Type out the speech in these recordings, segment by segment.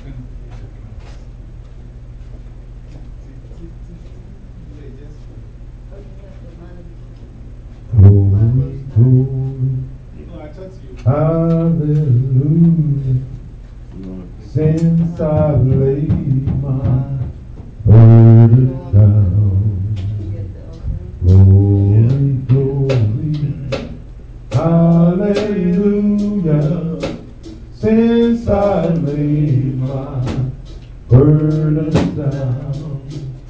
Holy, holy, hallelujah. Since I've laid my burden down, glory, glory, hallelujah. Since I've laid my burdens down,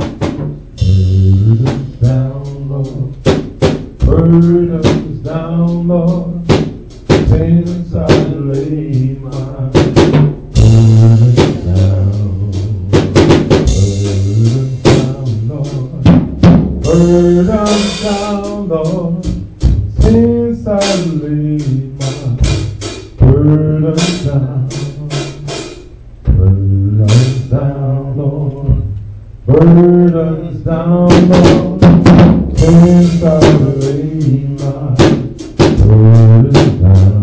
burdens down, Lord. Burdens down, Lord, since I laid my burdens down. Burdens down, Lord. Burdens down, Lord, since I laid my burdens down. Burdens down, Lord. Burdens down, Lord. Since I laid my burdens down,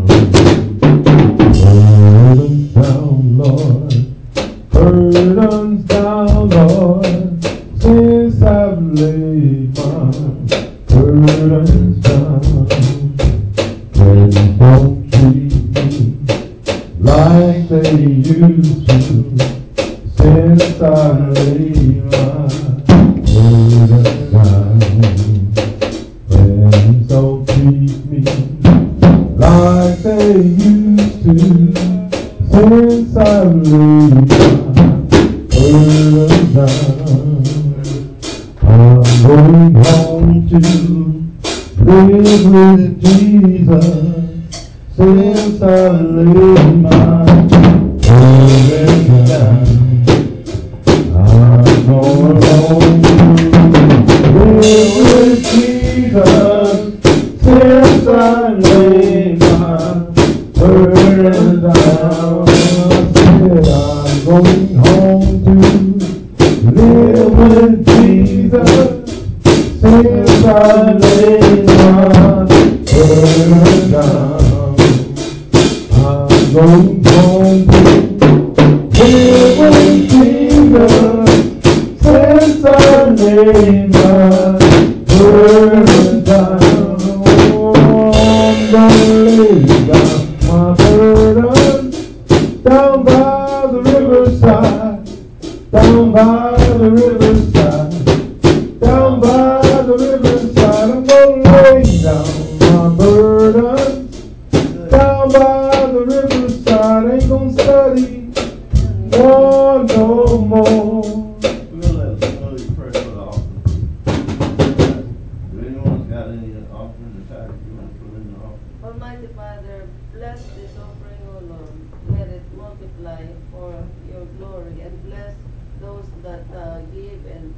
burdens down, Lord, burdens down, Lord, since I've laid my burdens down. Friends don't treat me like they used to, since I've laid my burdens down. Friends don't treat me like they used to, since I've laid my burdens down. I'm going home to live with Jesus, since I've laid my burdens down. I'm going home to live with Jesus, since I laid my burdens down. I said I'm going home to live with Jesus, since I laid my burdens down. I'm going home to live with Jesus, since I laid my burdens down. I'm gonna lay down my burdens down by the riverside, down by the riverside, down by the riverside. I'm gonna lay down my burdens down by the riverside. Ain't gonna study war no more. We're going to let somebody pray for the offering. If anyone's got any offering or tithe you want to put in the offering. Almighty Father, bless this offering, O Lord. Let it multiply for your glory, and bless those that give, and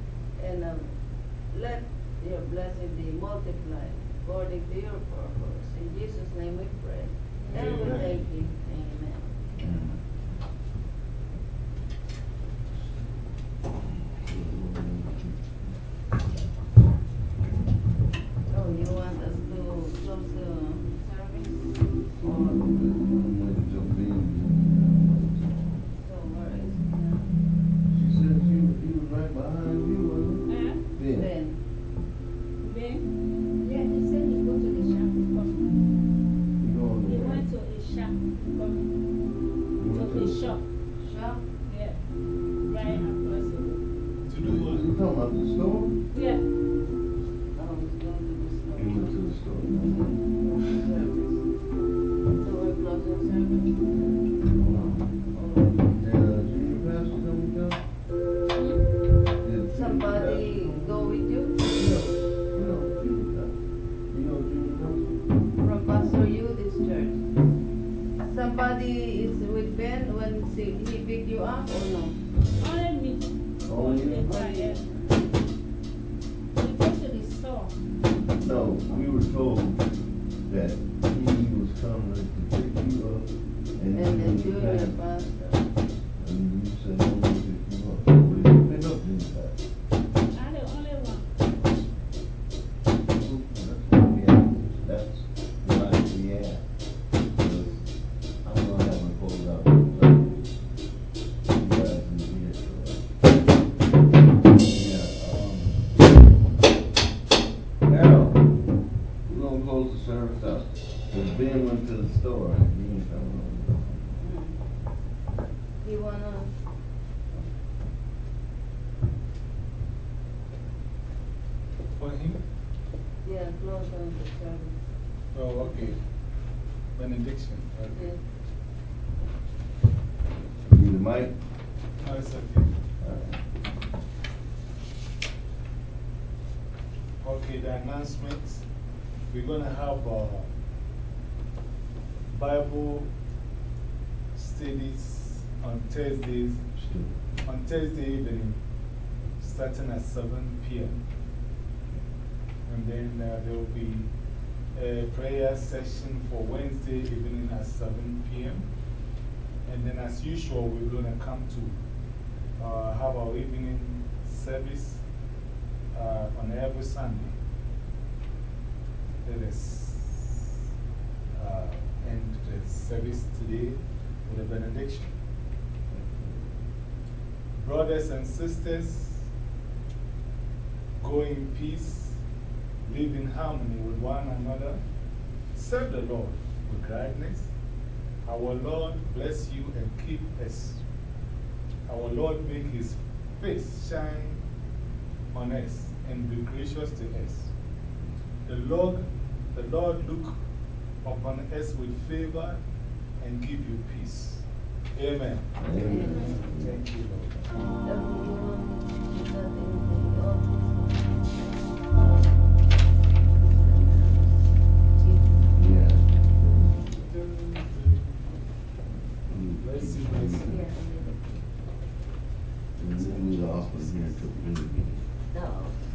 let your blessing be multiplied according to your purpose. In Jesus' name we pray. And we thank you. Amen. Oh, you want us to close the service? Or I'm waiting till Ben. so where is She said he was right behind you, wasn't he? Ben. Ben? Ben? Yeah, he said he go to the shop, he's coming. He going He where? went to a shop, he's coming. He went To a shop. Shop? Yeah. Right across the road. You talking about the store? Yeah. Oh, he's going to the store. He went to the store. Closing service. So we're closing service? Oh. Did Junior Pastor come and go? Did Somebody go with you? Junior Pastor. You know Junior Pastor? From Pastor Yudi's church. Somebody is with Ben when he picked you up or no? Only me. Only you? Yeah. We go to the store. No, we were told that he was coming to pick you up and Junior Pastor. And you said no one picked you up. We didn't pick up Junior Pastor. I'm the only one. That's what I react. Because I'm going to have my clothes out. You wanna, For him? yeah, close on the service. Oh, okay. Benediction. Okay. Yeah. Need a mic? No, it's okay. Okay, the announcements. We're going to have Bible studies on Thursdays, on Thursday evening, starting at 7 p.m. And then there will be a prayer session for Wednesday evening at 7 p.m. And then, as usual, we're going to come to have our evening service on every Sunday. Let us end the service today with a benediction. Brothers and sisters, go in peace, live in harmony with one another, serve the Lord with gladness. Our Lord bless you and keep us. Our Lord make his face shine on us and be gracious to us. The Lord look upon us with favor and give you peace. Amen. Amen. Thank you, Lord. Yeah. Bless you, bless you. And we need an offering here until the end of the meeting. No.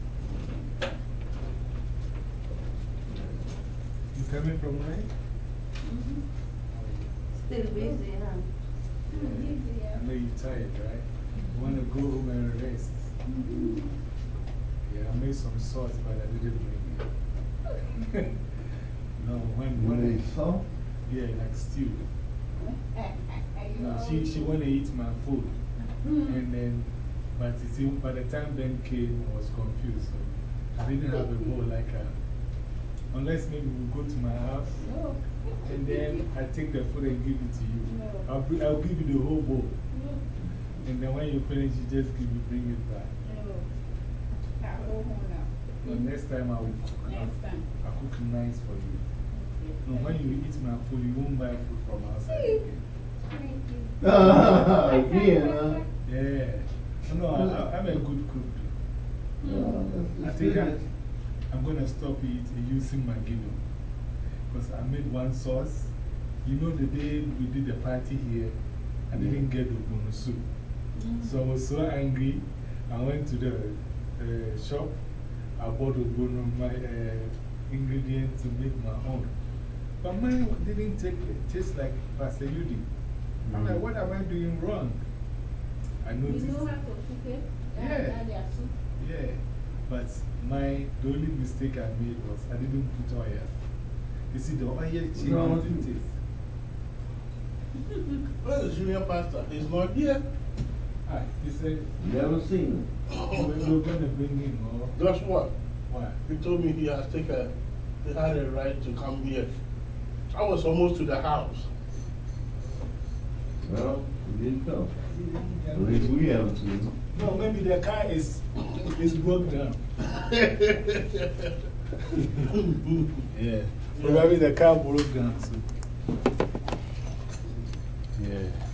You coming from where? Still busy, huh? I know you're tired, right? You want to go home and rest. Yeah, I made some sauce, but I didn't bring it. No, when You made salt? yeah, like stew. No, she wanted to eat my food. And then, but you see, by the time Ben came, I was confused. So I didn't have a bowl like her. Unless maybe we'll go to my house. No. And then I take the food and give it to you. No. I'll give you the whole bowl. No. And then when you finish, you just bring it back. No. I'll go home now. So next time I will cook. Next time. I'll cook nice for you. No, when you eat my food, you won't buy food from outside again. Thank you. Again, huh? Yeah. No, I'm a good cook. I It's think good. I'm going to stop using my Magino. Because I made one sauce. You know, the day we did the party here, I didn't get the bono soup. So I was so angry. I went to the shop. I bought a bono, my ingredients to make my own. But mine didn't taste like Pastor Yudi. I'm like, what am I doing wrong? I noticed. You know how to cook it? Yeah. Their soup. Yeah. But the only mistake I made was I didn't put oil. You see, the oil changes the taste. Where is junior pastor? He's not here. Ah, he said, Never seen we're going to bring him. Or Guess what? what? He told me he had a right to come here. I was almost to the house. him. Well, he didn't come. At least we haven't seen him. No, maybe the car is broke down. Yeah. Probably the car broke down. So. Yeah.